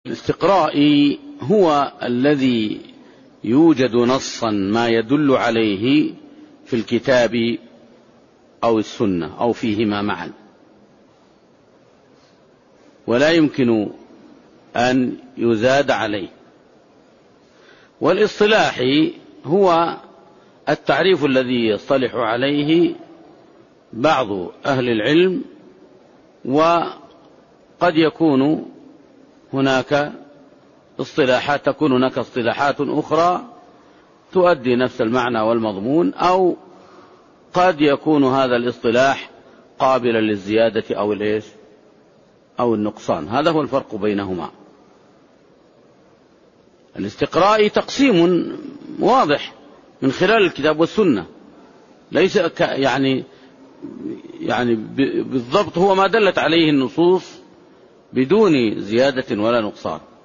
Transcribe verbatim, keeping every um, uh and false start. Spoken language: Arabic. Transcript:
الاستقرائي هو الذي يوجد نصا ما يدل عليه في الكتاب أو السنة أو فيهما معا، ولا يمكن أن يزاد عليه. والاصطلاحي هو التعريف الذي يصطلح عليه بعض أهل العلم، وقد يكون هناك اصطلاحات تكون هناك اصطلاحات أخرى تؤدي نفس المعنى والمضمون، أو قد يكون هذا الاصطلاح قابلا للزيادة أو الإيش أو النقصان. هذا هو الفرق بينهما. الاستقرائي تقسيم واضح من خلال الكتاب والسنة، ليس يعني يعني بالضبط هو ما دلت عليه النصوص بدون زيادة ولا نقصان.